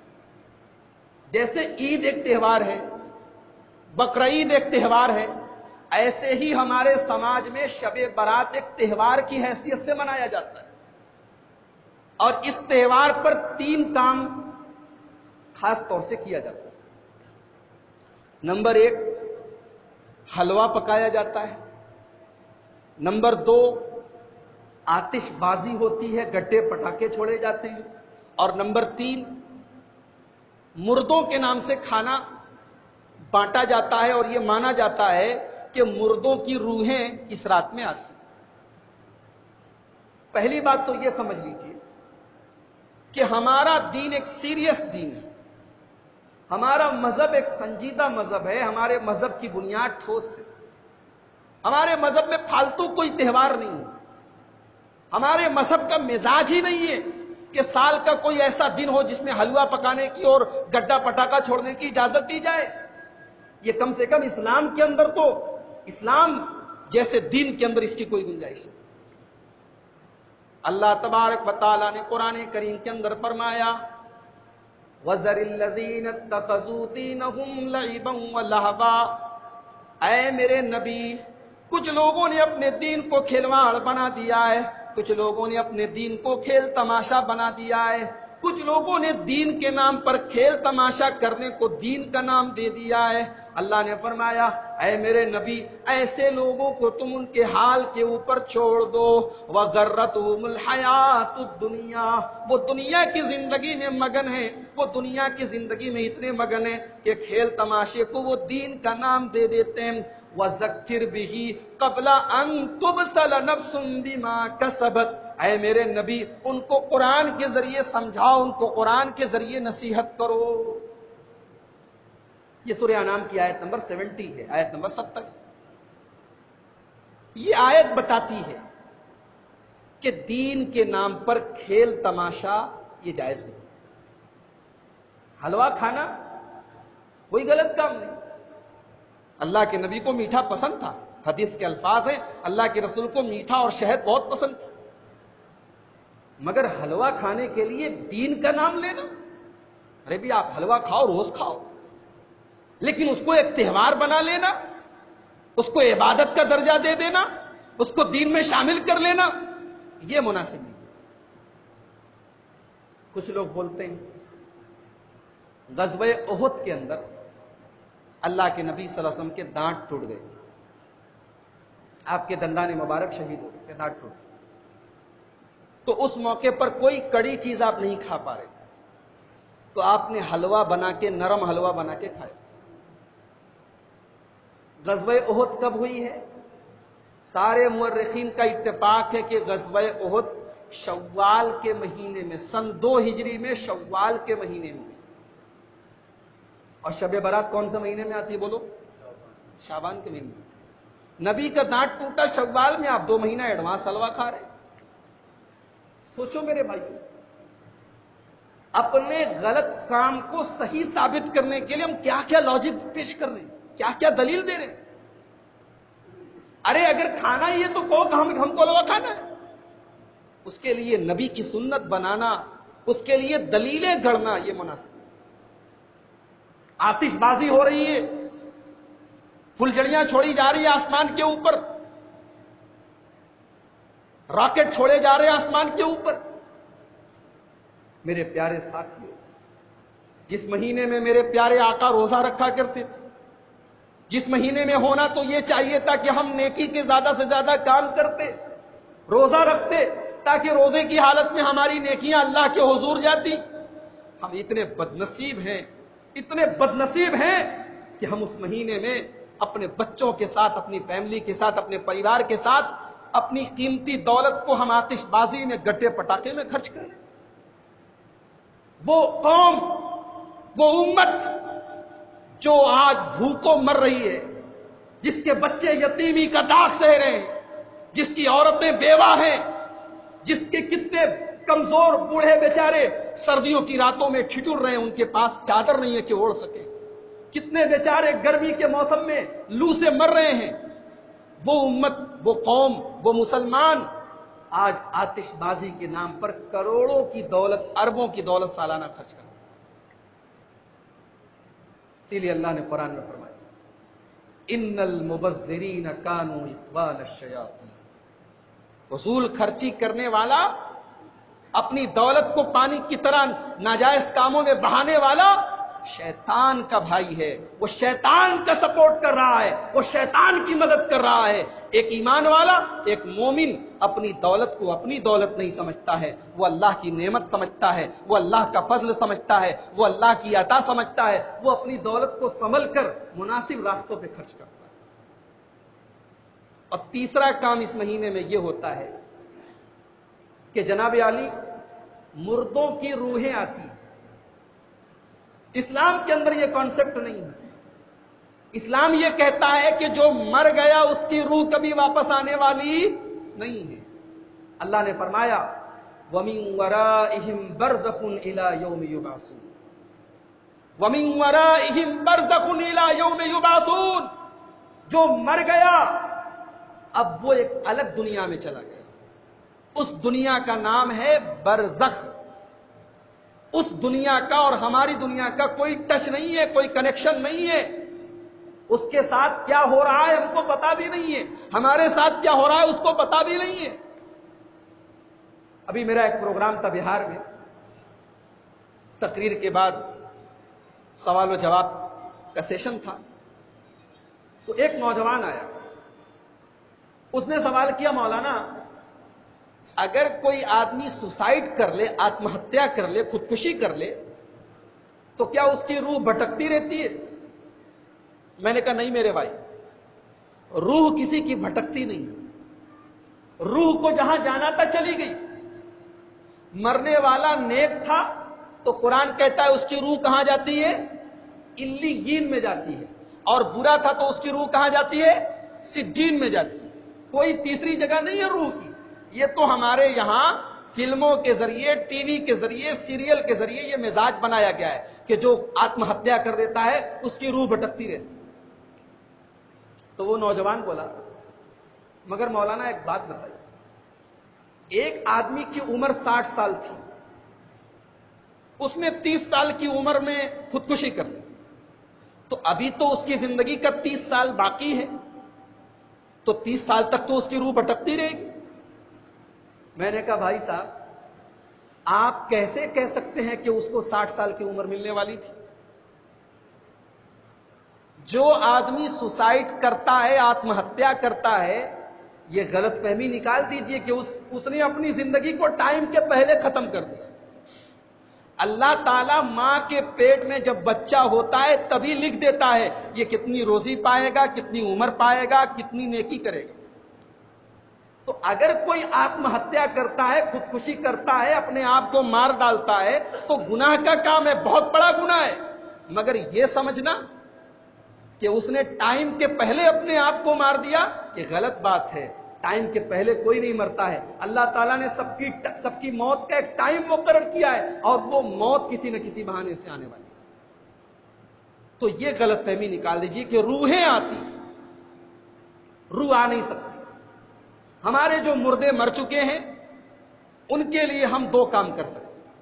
جیسے عید ایک تہوار ہے، بقرعید ایک تہوار ہے، ایسے ہی ہمارے سماج میں شب برات ایک تہوار کی حیثیت سے منایا جاتا ہے، اور اس تہوار پر 3 کام خاص طور سے کیا جاتا ہے۔ نمبر 1 حلوہ پکایا جاتا ہے، نمبر 2 آتش بازی ہوتی ہے، گڈے پٹاخے چھوڑے جاتے ہیں، اور نمبر 3 مردوں کے نام سے کھانا بانٹا جاتا ہے، اور یہ مانا جاتا ہے کہ مردوں کی روحیں اس رات میں آتی ہیں۔ پہلی بات تو یہ سمجھ لیجیے کہ ہمارا دین ایک سیریس دین ہے، ہمارا مذہب ایک سنجیدہ مذہب ہے، ہمارے مذہب کی بنیاد ٹھوس ہے، ہمارے مذہب میں فالتو کوئی تہوار نہیں ہے، ہمارے مذہب کا مزاج ہی نہیں ہے کہ سال کا کوئی ایسا دن ہو جس میں حلوہ پکانے کی اور گڈا پٹاخہ چھوڑنے کی اجازت دی جائے۔ یہ کم سے کم اسلام کے اندر تو، اسلام جیسے دین کے اندر اس کی کوئی گنجائش نہیں۔ اللہ تبارک و تعالیٰ نے قرآن کریم کے اندر فرمایا وَذَرِ الَّذِينَ اتَّخَذُوا دِينَهُمْ لَعِبًا وَلَهْوًا، اے میرے نبی کچھ لوگوں نے اپنے دین کو کھلواڑ بنا دیا ہے، کچھ لوگوں نے اپنے دین کو کھیل تماشا بنا دیا ہے، کچھ لوگوں نے دین کے نام پر کھیل تماشا کرنے کو دین کا نام دے دیا ہے۔ اللہ نے فرمایا اے میرے نبی ایسے لوگوں کو تم ان کے حال کے اوپر چھوڑ دو، وَغَرَّتْهُمُ الْحَيَاةُ الدُّنْيَا، وہ دنیا کی زندگی میں مگن ہیں، وہ دنیا کی زندگی میں اتنے مگن ہیں کہ کھیل تماشے کو وہ دین کا نام دے دیتے ہیں۔ وَذَكِّرْ بِهِ قَبْلَ أَن تُبْسَلَ نَفْسٌ بِمَا كَسَبَتْ، اے میرے نبی ان کو قرآن کے ذریعے سمجھاؤ، ان کو قرآن کے ذریعے نصیحت کرو۔ یہ سورہ انعام کی آیت نمبر 70 ہے، آیت نمبر 70۔ یہ آیت بتاتی ہے کہ دین کے نام پر کھیل تماشا یہ جائز نہیں. حلوہ کھانا کوئی غلط کام نہیں. اللہ کے نبی کو میٹھا پسند تھا. حدیث کے الفاظ ہیں اللہ کے رسول کو میٹھا اور شہد بہت پسند تھی. مگر حلوہ کھانے کے لیے دین کا نام لینا؟ ارے بھی آپ حلوہ کھاؤ، روز کھاؤ، لیکن اس کو ایک تہوار بنا لینا، اس کو عبادت کا درجہ دے دینا، اس کو دین میں شامل کر لینا، یہ مناسب نہیں. کچھ لوگ بولتے ہیں غزوہ احد کے اندر اللہ کے نبی صلی اللہ علیہ وسلم کے دانت ٹوٹ گئے تھے. آپ کے دندان مبارک شہید ہو گئے، دانت ٹوٹ گئے. تو اس موقع پر کوئی کڑی چیز آپ نہیں کھا پا رہے، تو آپ نے حلوہ بنا کے، نرم حلوہ بنا کے کھایا. غزوہ احد کب ہوئی ہے؟ سارے مورخین کا اتفاق ہے کہ غزوہ احد شوال کے مہینے میں، سن 2 ہجری میں شوال کے مہینے میں. اور شب برات کون سے مہینے میں آتی ہے بولو؟ شعبان کے مہینے میں. نبی کا دانت ٹوٹا شوال میں، آپ 2 مہینہ ایڈوانس حلوہ کھا رہے. سوچو میرے بھائی، اپنے غلط کام کو صحیح ثابت کرنے کے لیے ہم کیا کیا لاجک پیش کر رہے ہیں، کیا کیا دلیل دے رہے ہیں. ارے اگر کھانا ہی ہے تو ہم کو لگا کھانا ہے. اس کے لیے نبی کی سنت بنانا، اس کے لیے دلیلیں گھڑنا یہ مناسب. آتش بازی ہو رہی ہے، پھلجڑیاں چھوڑی جا رہی ہیں آسمان کے اوپر، راکٹ چھوڑے جا رہے ہیں آسمان کے اوپر. میرے پیارے ساتھیوں، جس مہینے میں میرے پیارے آقا روزہ رکھا کرتے تھے، جس مہینے میں ہونا تو یہ چاہیے تھا کہ ہم نیکی کے زیادہ سے زیادہ کام کرتے، روزہ رکھتے، تاکہ روزے کی حالت میں ہماری نیکیاں اللہ کے حضور جاتی. ہم اتنے بدنصیب ہیں، اتنے بدنصیب ہیں کہ ہم اس مہینے میں اپنے بچوں کے ساتھ، اپنی فیملی کے ساتھ، اپنے پریوار کے ساتھ اپنی قیمتی دولت کو ہم آتش بازی میں، گٹے پٹاخے میں خرچ کریں. وہ قوم، وہ امت جو آج بھوکوں مر رہی ہے، جس کے بچے یتیمی کا داغ سہ رہے ہیں، جس کی عورتیں بیوہ ہیں، جس کے کتنے کمزور بوڑھے بیچارے سردیوں کی راتوں میں ٹھٹر رہے ہیں، ان کے پاس چادر نہیں ہے کہ اوڑھ سکے، کتنے بیچارے گرمی کے موسم میں لو سے مر رہے ہیں. وہ امت، وہ قوم، وہ مسلمان آج آتش بازی کے نام پر کروڑوں کی دولت، اربوں کی دولت سالانہ خرچ کرتے. اسی لیے اللہ نے قرآن میں فرمایا ان المبذرین کانوا اخوان الشیاطین. فضول خرچی کرنے والا، اپنی دولت کو پانی کی طرح ناجائز کاموں میں بہانے والا شیطان کا بھائی ہے. وہ شیطان کا سپورٹ کر رہا ہے، وہ شیطان کی مدد کر رہا ہے. ایک ایمان والا، ایک مومن اپنی دولت کو اپنی دولت نہیں سمجھتا ہے، وہ اللہ کی نعمت سمجھتا ہے، وہ اللہ کا فضل سمجھتا ہے، وہ اللہ کی عطا سمجھتا ہے. وہ اپنی دولت کو سنبھل کر مناسب راستوں پہ خرچ کرتا ہے. اور تیسرا کام اس مہینے میں یہ ہوتا ہے کہ جناب عالی مردوں کی روحیں آتی. اسلام کے اندر یہ کانسیپٹ نہیں ہے. اسلام یہ کہتا ہے کہ جو مر گیا اس کی روح کبھی واپس آنے والی نہیں ہے. اللہ نے فرمایا وَمِن وَرَائِهِمْ بَرْزَخٌ إِلَى يَوْمِ يُبْعَثُونَ. وَمِن وَرَائِهِمْ بَرْزَخٌ إِلَى يَوْمِ يُبْعَثُونَ. جو مر گیا اب وہ ایک الگ دنیا میں چلا گیا. اس دنیا کا نام ہے برزخ. اس دنیا کا اور ہماری دنیا کا کوئی ٹچ نہیں ہے، کوئی کنیکشن نہیں ہے. اس کے ساتھ کیا ہو رہا ہے ہم کو پتا بھی نہیں ہے، ہمارے ساتھ کیا ہو رہا ہے اس کو پتا بھی نہیں ہے. ابھی میرا ایک پروگرام تھا بہار میں، تقریر کے بعد سوال و جواب کا سیشن تھا. تو ایک نوجوان آیا، اس نے سوال کیا مولانا اگر کوئی آدمی سوسائڈ کر لے، آتم ہتیا کر لے، خودکشی کر لے تو کیا اس کی روح بھٹکتی رہتی ہے؟ میں نے کہا نہیں میرے بھائی، روح کسی کی بھٹکتی نہیں. روح کو جہاں جانا تھا چلی گئی. مرنے والا نیک تھا تو قرآن کہتا ہے اس کی روح کہاں جاتی ہے؟ علیین میں جاتی ہے. اور برا تھا تو اس کی روح کہاں جاتی ہے؟ سجین میں جاتی ہے. کوئی تیسری جگہ نہیں ہے روح کی. یہ تو ہمارے یہاں فلموں کے ذریعے، ٹی وی کے ذریعے، سیریل کے ذریعے یہ مزاج بنایا گیا ہے کہ جو آتم ہتیا کر دیتا ہے اس کی روح بھٹکتی رہتی. تو وہ نوجوان بولا مگر مولانا ایک بات بتائیے، ایک آدمی کی عمر 60 سال تھی، اس نے 30 سال کی عمر میں خودکشی کر لی، تو ابھی تو اس کی زندگی کا 30 سال باقی ہے، تو 30 سال تک تو اس کی روح بھٹکتی رہے گی. میں نے کہا بھائی صاحب آپ کیسے کہہ سکتے ہیں کہ اس کو 60 سال کی عمر ملنے والی تھی؟ جو آدمی سوسائڈ کرتا ہے، آتم ہتیا کرتا ہے، یہ غلط فہمی نکال دیجئے کہ اس نے اپنی زندگی کو ٹائم کے پہلے ختم کر دیا. اللہ تعالیٰ ماں کے پیٹ میں جب بچہ ہوتا ہے تبھی لکھ دیتا ہے یہ کتنی روزی پائے گا، کتنی عمر پائے گا، کتنی نیکی کرے گا. تو اگر کوئی آتم ہتیا کرتا ہے، خودکشی کرتا ہے، اپنے آپ کو مار ڈالتا ہے تو گناہ کا کام ہے، بہت بڑا گناہ ہے. مگر یہ سمجھنا کہ اس نے ٹائم کے پہلے اپنے آپ کو مار دیا، یہ غلط بات ہے. ٹائم کے پہلے کوئی نہیں مرتا ہے. اللہ تعالیٰ نے سب کی موت کا ایک ٹائم مقرر کیا ہے، اور وہ موت کسی نہ کسی بہانے سے آنے والی. تو یہ غلط فہمی نکال دیجیے کہ روحیں آتی، روح آ نہیں سکتی. ہمارے جو مردے مر چکے ہیں ان کے لیے ہم دو کام کر سکتے ہیں.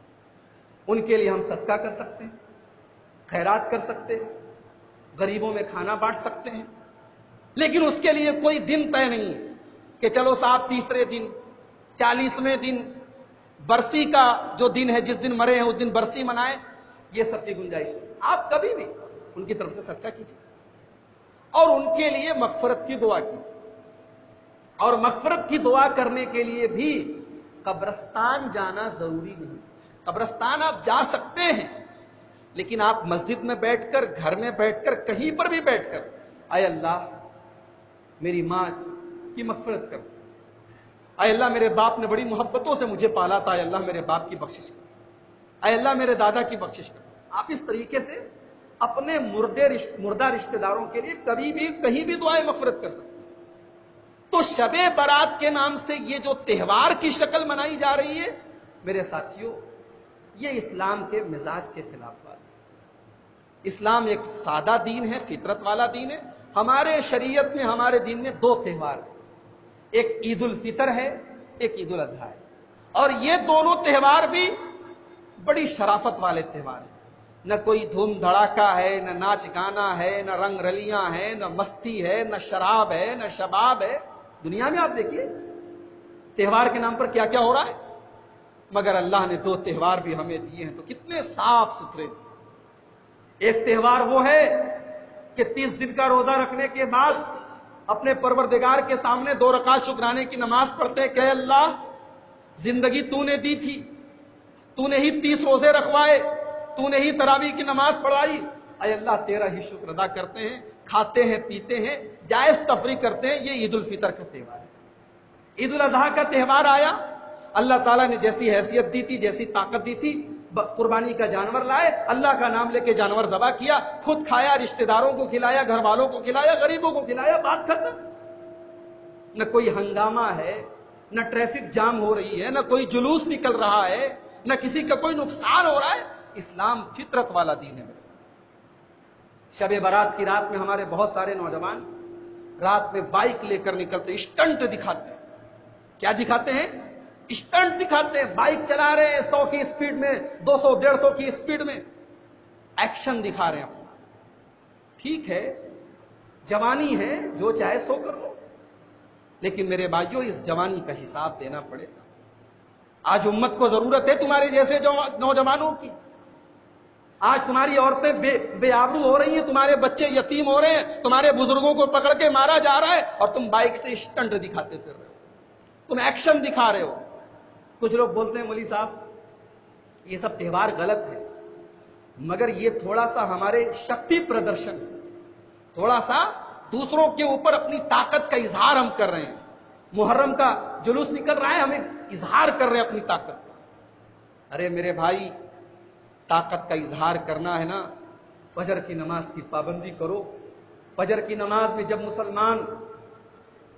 ان کے لیے ہم صدقہ کر سکتے ہیں، خیرات کر سکتے ہیں، غریبوں میں کھانا بانٹ سکتے ہیں. لیکن اس کے لیے کوئی دن طے نہیں ہے کہ چلو صاحب تیسرے دن، 40ویں دن، برسی کا جو دن ہے، جس دن مرے ہیں اس دن برسی منائیں. یہ سب کی گنجائش ہے. آپ کبھی بھی ان کی طرف سے صدقہ کیجیے اور ان کے لیے مغفرت کی دعا کیجیے. اور مغفرت کی دعا کرنے کے لیے بھی قبرستان جانا ضروری نہیں. قبرستان آپ جا سکتے ہیں، لیکن آپ مسجد میں بیٹھ کر، گھر میں بیٹھ کر، کہیں پر بھی بیٹھ کر اے اللہ میری ماں کی مغفرت کر، اے اللہ میرے باپ نے بڑی محبتوں سے مجھے پالا تھا، اے اللہ میرے باپ کی بخشش کر، اے اللہ میرے دادا کی بخشش کر. آپ اس طریقے سے اپنے مردہ رشتہ داروں کے لیے کبھی بھی کہیں بھی دعائیں مغفرت کر سکتے. تو شب برات کے نام سے یہ جو تہوار کی شکل منائی جا رہی ہے میرے ساتھیوں، یہ اسلام کے مزاج کے خلاف بات ہے. اسلام ایک سادہ دین ہے، فطرت والا دین ہے. ہمارے شریعت میں، ہمارے دین میں دو تہوار ہیں، ایک عید الفطر ہے، ایک عید الاضحیٰ ہے. اور یہ دونوں تہوار بھی بڑی شرافت والے تہوار ہیں. نہ کوئی دھوم دھڑاکا ہے، نہ ناچ گانا ہے، نہ رنگ رلیاں ہیں، نہ مستی ہے، نہ شراب ہے، نہ شباب ہے. دنیا میں آپ دیکھیے تہوار کے نام پر کیا کیا ہو رہا ہے. مگر اللہ نے دو تہوار بھی ہمیں دیے ہیں تو کتنے صاف ستھرے. ایک تہوار وہ ہے کہ 30 دن کا روزہ رکھنے کے بعد اپنے پروردگار کے سامنے 2 رکعت شکرانے کی نماز پڑھتے کہ اللہ زندگی تو نے دی تھی، تو نے ہی 30 روزے رکھوائے، تو نے ہی تراویح کی نماز پڑھائی، اے اللہ تیرا ہی شکر ادا کرتے ہیں، کھاتے ہیں، پیتے ہیں، جائز تفریح کرتے ہیں. یہ عید الفطر کا تہوار ہے. عید الاضحیٰ کا تہوار آیا، اللہ تعالیٰ نے جیسی حیثیت دی تھی، جیسی طاقت دی تھی، قربانی کا جانور لائے، اللہ کا نام لے کے جانور ذبح کیا، خود کھایا، رشتہ داروں کو کھلایا، گھر والوں کو کھلایا، غریبوں کو کھلایا، بات ختم. نہ کوئی ہنگامہ ہے، نہ ٹریفک جام ہو رہی ہے، نہ کوئی جلوس نکل رہا ہے، نہ کسی کا کوئی نقصان ہو رہا ہے. اسلام فطرت والا دین ہے. شب برات کی رات میں ہمارے بہت سارے نوجوان رات میں بائک لے کر نکلتے، اسٹنٹ دکھاتے ہیں. کیا دکھاتے ہیں؟ اسٹنٹ دکھاتے ہیں. بائک چلا رہے ہیں 100 کی اسپیڈ میں، 200 150 کی اسپیڈ میں، ایکشن دکھا رہے ہیں اپنا. ٹھیک ہے، جوانی ہے، جو چاہے سو کر لو، لیکن میرے بھائیوں اس جوانی کا حساب دینا پڑے گا. آج امت کو ضرورت ہے تمہارے جیسے نوجوانوں کی. آج تمہاری عورتیں بے آبرو ہو رہی ہیں، تمہارے بچے یتیم ہو رہے ہیں، تمہارے بزرگوں کو پکڑ کے مارا جا رہا ہے، اور تم بائک سے اسٹنٹ دکھاتے پھر رہے ہو، تم ایکشن دکھا رہے ہو. کچھ لوگ بولتے ہیں مولوی صاحب یہ سب تہوار غلط ہے، مگر یہ تھوڑا سا ہمارے شکتی پردرشن، تھوڑا سا دوسروں کے اوپر اپنی طاقت کا اظہار ہم کر رہے ہیں. محرم کا جلوس نکل رہا ہے، ہمیں اظہار کر رہے ہیں اپنی طاقت کا. ارے میرے بھائی طاقت کا اظہار کرنا ہے نا، فجر کی نماز کی پابندی کرو. فجر کی نماز میں جب مسلمان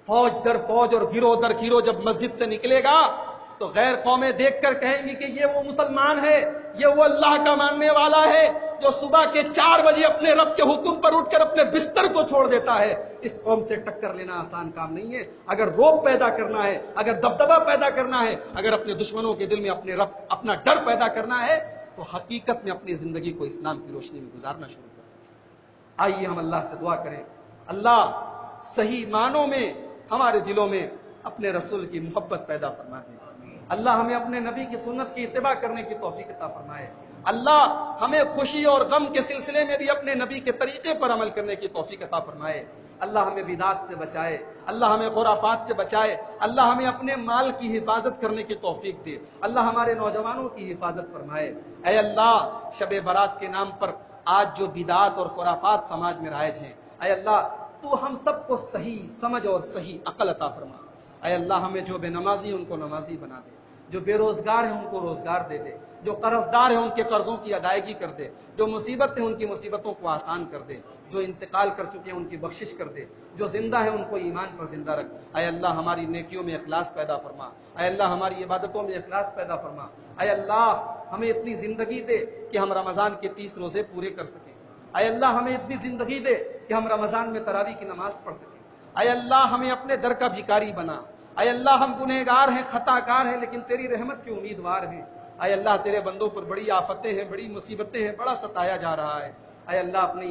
فوج در فوج اور گروہ در گروہ جب مسجد سے نکلے گا تو غیر قومیں دیکھ کر کہیں گی کہ یہ وہ مسلمان ہے، یہ وہ اللہ کا ماننے والا ہے جو صبح کے 4 بجے اپنے رب کے حکم پر اٹھ کر اپنے بستر کو چھوڑ دیتا ہے۔ اس قوم سے ٹکر لینا آسان کام نہیں ہے۔ اگر روب پیدا کرنا ہے، اگر دبدبا پیدا کرنا ہے، اگر اپنے دشمنوں کے دل میں اپنا ڈر پیدا کرنا ہے تو حقیقت میں اپنی زندگی کو اسلام کی روشنی میں گزارنا شروع کریں۔ آئیے ہم اللہ سے دعا کریں، اللہ صحیح معنوں میں ہمارے دلوں میں اپنے رسول کی محبت پیدا فرما دے۔ اللہ ہمیں اپنے نبی کی سنت کی اتباع کرنے کی توفیق عطا فرمائے۔ اللہ ہمیں خوشی اور غم کے سلسلے میں بھی اپنے نبی کے طریقے پر عمل کرنے کی توفیق عطا فرمائے۔ اللہ ہمیں بدعات سے بچائے، اللہ ہمیں خرافات سے بچائے، اللہ ہمیں اپنے مال کی حفاظت کرنے کی توفیق دے، اللہ ہمارے نوجوانوں کی حفاظت فرمائے۔ اے اللہ، شب برات کے نام پر آج جو بدعات اور خرافات سماج میں رائج ہیں، اے اللہ تو ہم سب کو صحیح سمجھ اور صحیح عقل عطا فرما۔ اے اللہ ہمیں جو بے نمازی ان کو نمازی بنا دے، جو بے روزگار ہیں ان کو روزگار دے دے، جو قرض دار ہیں ان کے قرضوں کی ادائیگی کر دے، جو مصیبت ہیں ان کی مصیبتوں کو آسان کر دے، جو انتقال کر چکے ہیں ان کی بخشش کر دے، جو زندہ ہیں ان کو ایمان پر زندہ رکھ۔ اے اللہ ہماری نیکیوں میں اخلاص پیدا فرما، اے اللہ ہماری عبادتوں میں اخلاص پیدا فرما۔ اے اللہ ہمیں اتنی زندگی دے کہ ہم رمضان کے 30 روزے پورے کر سکیں۔ اے اللہ ہمیں اتنی زندگی دے کہ ہم رمضان میں تراویح کی نماز پڑھ سکیں۔ اے اللہ ہمیں اپنے در کا بھکاری بنا۔ اے اللہ ہم گنہگار ہیں، خطا کار ہیں، لیکن تیری رحمت کے امیدوار ہیں۔ اے اللہ تیرے بندوں پر بڑی آفتیں ہیں، بڑی مصیبتیں ہیں، بڑا ستایا جا رہا ہے۔ اے اللہ اپنے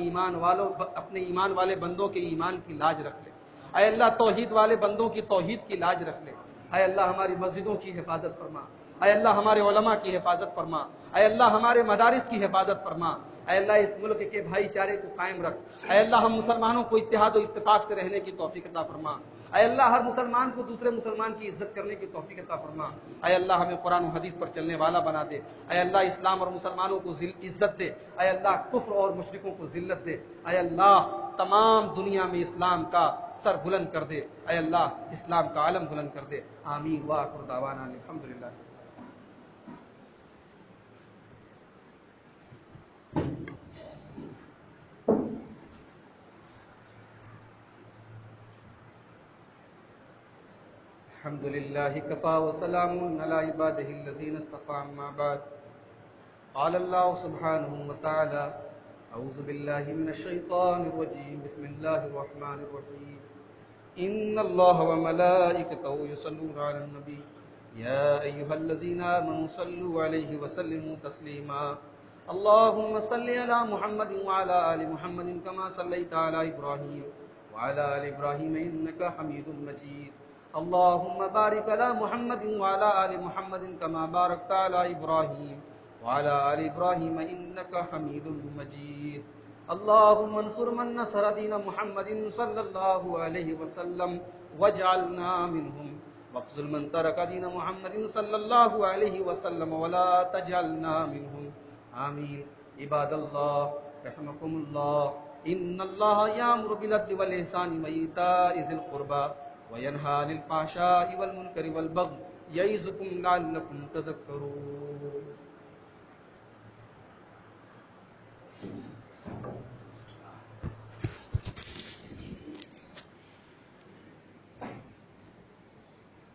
ایمان والے بندوں کے ایمان کی لاج رکھ لے۔ اے اللہ توحید والے بندوں کی توحید کی لاج رکھ لے۔ اے اللہ ہماری مسجدوں کی حفاظت فرما۔ اے اللہ ہمارے علماء کی حفاظت فرما۔ اے اللہ ہمارے مدارس کی حفاظت فرما۔ اے اللہ اس ملک کے بھائی چارے کو قائم رکھ۔ اے اللہ ہم مسلمانوں کو اتحاد و اتفاق سے رہنے کی توفیق عطا فرما۔ اے اللہ ہر مسلمان کو دوسرے مسلمان کی عزت کرنے کی توفیق عطا فرما۔ اے اللہ ہمیں قرآن و حدیث پر چلنے والا بنا دے۔ اے اللہ اسلام اور مسلمانوں کو عزت دے۔ اے اللہ کفر اور مشرکوں کو ذلت دے۔ اے اللہ تمام دنیا میں اسلام کا سر بلند کر دے۔ اے اللہ اسلام کا علم بلند کر دے۔ آمین وآخر دعوانا الحمدللہ۔ الحمد لله كفى وسلام على عباده الذين اصطفى أما بعد قال الله سبحانه وتعالى أعوذ بالله من الشيطان الرجيم بسم الله الرحمن الرحيم إن الله وملائكته يصلون على النبي يا أيها الذين آمنوا صلوا عليه وسلموا تسليما اللهم صل على محمد وعلى آل محمد كما صليت على إبراهيم وعلى آل إبراهيم إنك حميد مجيد اللهم بارك على محمد وعلى آل محمد كما باركت على إبراهيم وعلى آل إبراهيم إنك حميد مجيد اللهم انصر من نصر دين محمد صلى الله عليه وسلم واجعلنا منهم واخذل من ترك دين محمد صلى الله عليه وسلم ولا تجعلنا منهم آمين عباد الله رحمكم الله إن الله يأمر بالعدل والإحسان وإيتاء ذي القربى وينهى عن الفحشاء والمنكر والبغي يعظكم لعلكم تذكرون